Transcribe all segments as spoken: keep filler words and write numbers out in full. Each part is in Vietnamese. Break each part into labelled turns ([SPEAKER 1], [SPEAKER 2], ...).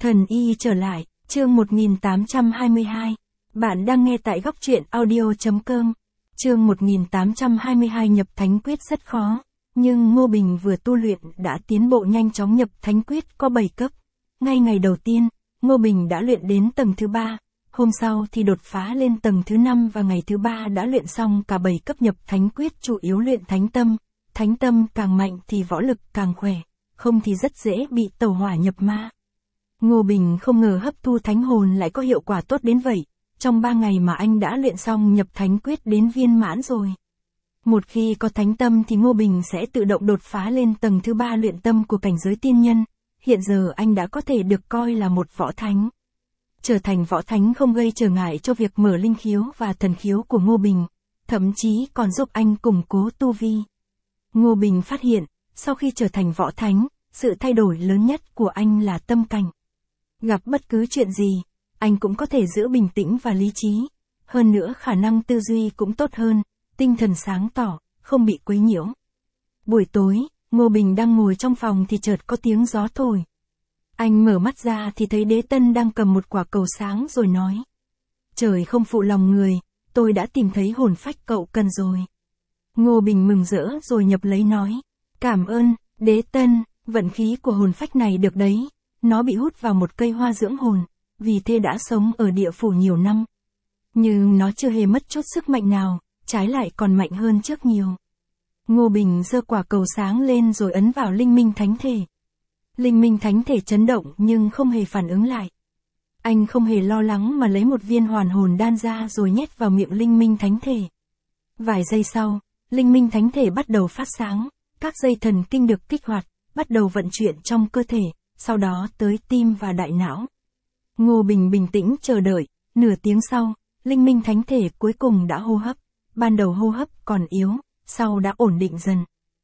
[SPEAKER 1] Thần y trở lại, chương một nghìn tám trăm hai mươi hai. Bạn đang nghe tại góc truyện audio.com. Chương một nghìn tám trăm hai mươi hai nhập thánh quyết rất khó, nhưng Ngô Bình vừa tu luyện đã tiến bộ nhanh chóng. Nhập thánh quyết có bảy cấp. Ngay ngày đầu tiên, Ngô Bình đã luyện đến tầng thứ ba, hôm sau thì đột phá lên tầng thứ năm và ngày thứ ba đã luyện xong cả bảy cấp nhập thánh quyết. Chủ yếu luyện thánh tâm, thánh tâm càng mạnh thì võ lực càng khỏe, không thì rất dễ bị tẩu hỏa nhập ma. Ngô Bình không ngờ hấp thu thánh hồn lại có hiệu quả tốt đến vậy, trong ba ngày mà anh đã luyện xong nhập thánh quyết đến viên mãn rồi. Một khi có thánh tâm thì Ngô Bình sẽ tự động đột phá lên tầng thứ ba luyện tâm của cảnh giới tiên nhân, hiện giờ anh đã có thể được coi là một võ thánh. Trở thành võ thánh không gây trở ngại cho việc mở linh khiếu và thần khiếu của Ngô Bình, thậm chí còn giúp anh củng cố tu vi. Ngô Bình phát hiện, sau khi trở thành võ thánh, sự thay đổi lớn nhất của anh là tâm cảnh. Gặp bất cứ chuyện gì, anh cũng có thể giữ bình tĩnh và lý trí. Hơn nữa khả năng tư duy cũng tốt hơn, tinh thần sáng tỏ, không bị quấy nhiễu. Buổi tối, Ngô Bình đang ngồi trong phòng thì chợt có tiếng gió thổi. Anh mở mắt ra thì thấy Đế Tân đang cầm một quả cầu sáng rồi nói. Trời không phụ lòng người, tôi đã tìm thấy hồn phách cậu cần rồi. Ngô Bình mừng rỡ rồi nhập lấy nói. Cảm ơn, Đế Tân, vận khí của hồn phách này được đấy. Nó bị hút vào một cây hoa dưỡng hồn, vì thế đã sống ở địa phủ nhiều năm. Nhưng nó chưa hề mất chút sức mạnh nào, trái lại còn mạnh hơn trước nhiều. Ngô Bình giơ quả cầu sáng lên rồi ấn vào linh minh thánh thể. Linh minh thánh thể chấn động nhưng không hề phản ứng lại. Anh không hề lo lắng mà lấy một viên hoàn hồn đan ra rồi nhét vào miệng linh minh thánh thể. Vài giây sau, linh minh thánh thể bắt đầu phát sáng, các dây thần kinh được kích hoạt, bắt đầu vận chuyển trong cơ thể, sau đó tới tim và đại não. Ngô Bình bình tĩnh chờ đợi, nửa tiếng sau, linh minh thánh thể cuối cùng đã hô hấp, ban đầu hô hấp còn yếu, sau đã ổn định dần.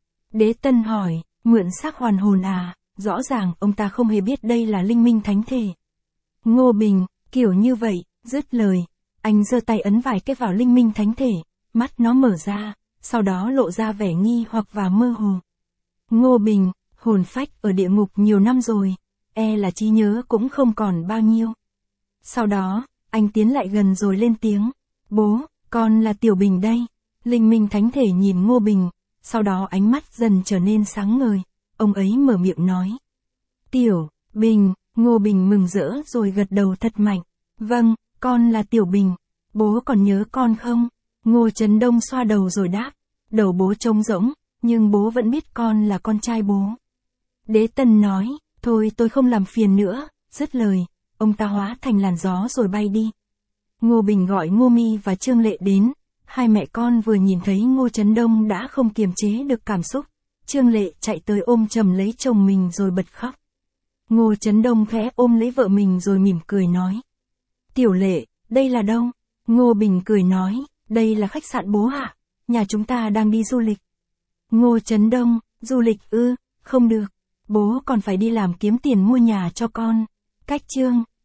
[SPEAKER 1] Đế Tân hỏi, mượn xác hoàn hồn à, rõ ràng ông ta không hề biết đây là linh minh thánh thể. Ngô Bình, kiểu như vậy, dứt lời, anh giơ tay ấn vài cái vào linh minh thánh thể, mắt nó mở ra, sau đó lộ ra vẻ nghi hoặc và mơ hồ. Ngô Bình, hồn phách ở địa ngục nhiều năm rồi, e là trí nhớ cũng không còn bao nhiêu. Sau đó, anh tiến lại gần rồi lên tiếng, bố, con là Tiểu Bình đây. Linh minh thánh thể nhìn Ngô Bình, sau đó ánh mắt dần trở nên sáng ngời, ông ấy mở miệng nói. Tiểu Bình, Ngô Bình mừng rỡ rồi gật đầu thật mạnh, vâng, con là Tiểu Bình, bố còn nhớ con không? Ngô Trấn Đông xoa đầu rồi đáp, đầu bố trống rỗng, nhưng bố vẫn biết con là con trai bố. Đế Tân nói, thôi tôi không làm phiền nữa, dứt lời, ông ta hóa thành làn gió rồi bay đi. Ngô Bình gọi Ngô Mi và Trương Lệ đến, hai mẹ con vừa nhìn thấy Ngô Trấn Đông đã không kiềm chế được cảm xúc, Trương Lệ chạy tới ôm chầm lấy chồng mình rồi bật khóc. Ngô Trấn Đông khẽ ôm lấy vợ mình rồi mỉm cười nói. Tiểu Lệ, đây là đâu? Ngô Bình cười nói, đây là khách sạn bố ạ, nhà chúng ta đang đi du lịch. Ngô Trấn Đông, du lịch ư, không được. Bố còn phải đi làm kiếm tiền mua nhà cho con. Cách chương.